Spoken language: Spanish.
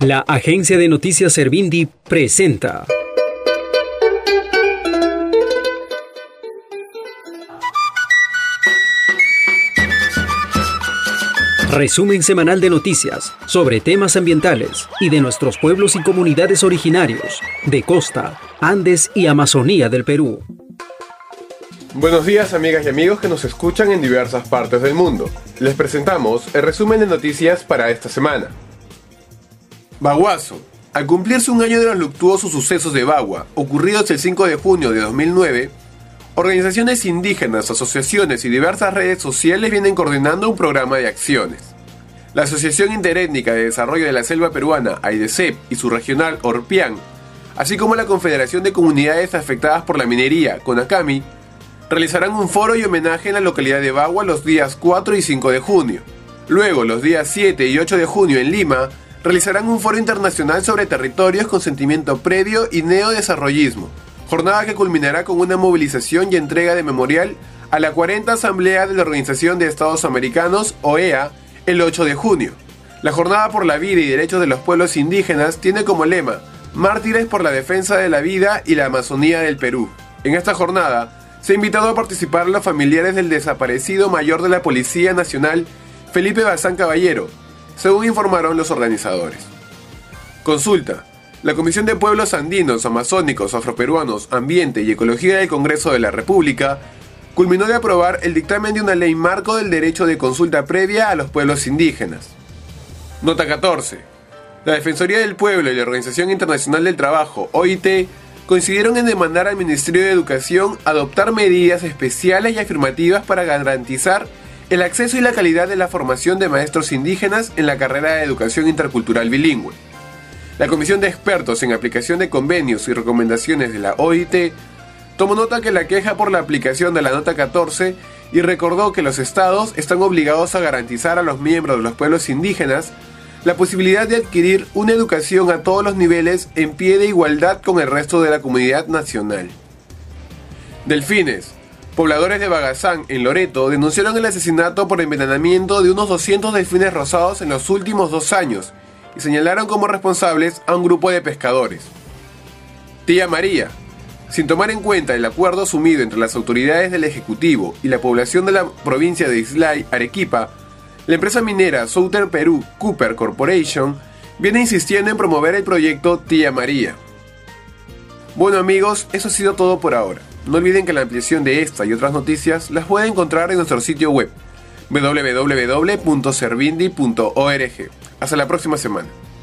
La agencia de noticias Servindi presenta resumen semanal de noticias sobre temas ambientales y de nuestros pueblos y comunidades originarios de costa, Andes y Amazonía del Perú. Buenos días, amigas y amigos que nos escuchan en diversas partes del mundo. Les presentamos el resumen de noticias para esta semana. Baguazo. Al cumplirse un año de los luctuosos sucesos de Bagua, ocurridos el 5 de junio de 2009, organizaciones indígenas, asociaciones y diversas redes sociales vienen coordinando un programa de acciones. La Asociación Interétnica de Desarrollo de la Selva Peruana, AIDESEP, y su regional Orpián, así como la Confederación de Comunidades Afectadas por la Minería, CONACAMI, realizarán un foro y homenaje en la localidad de Bagua los días 4 y 5 de junio. Luego, los días 7 y 8 de junio en Lima, realizarán un foro internacional sobre territorios con sentimiento previo y neodesarrollismo, jornada que culminará con una movilización y entrega de memorial a la 40 Asamblea de la Organización de Estados Americanos, OEA, el 8 de junio. La Jornada por la Vida y Derechos de los Pueblos Indígenas tiene como lema Mártires por la Defensa de la Vida y la Amazonía del Perú. En esta jornada se ha invitado a participar a los familiares del desaparecido mayor de la Policía Nacional, Felipe Bazán Caballero, según informaron los organizadores. Consulta. La Comisión de Pueblos Andinos, Amazónicos, Afroperuanos, Ambiente y Ecología del Congreso de la República culminó de aprobar el dictamen de una ley marco del derecho de consulta previa a los pueblos indígenas. Nota 14. La Defensoría del Pueblo y la Organización Internacional del Trabajo, OIT, coincidieron en demandar al Ministerio de Educación adoptar medidas especiales y afirmativas para garantizar el acceso y la calidad de la formación de maestros indígenas en la carrera de Educación Intercultural Bilingüe. La Comisión de Expertos en Aplicación de Convenios y Recomendaciones de la OIT tomó nota que la queja por la aplicación de la Nota 14 y recordó que los estados están obligados a garantizar a los miembros de los pueblos indígenas la posibilidad de adquirir una educación a todos los niveles en pie de igualdad con el resto de la comunidad nacional. Delfines. Pobladores de Bagazán, en Loreto, denunciaron el asesinato por envenenamiento de unos 200 delfines rosados en los últimos 2 años y señalaron como responsables a un grupo de pescadores. Tía María. Sin tomar en cuenta el acuerdo asumido entre las autoridades del Ejecutivo y la población de la provincia de Islay, Arequipa, la empresa minera Southern Peru Copper Corporation viene insistiendo en promover el proyecto Tía María. Bueno, amigos, eso ha sido todo por ahora. No olviden que la ampliación de esta y otras noticias las pueden encontrar en nuestro sitio web www.servindi.org. Hasta la próxima semana.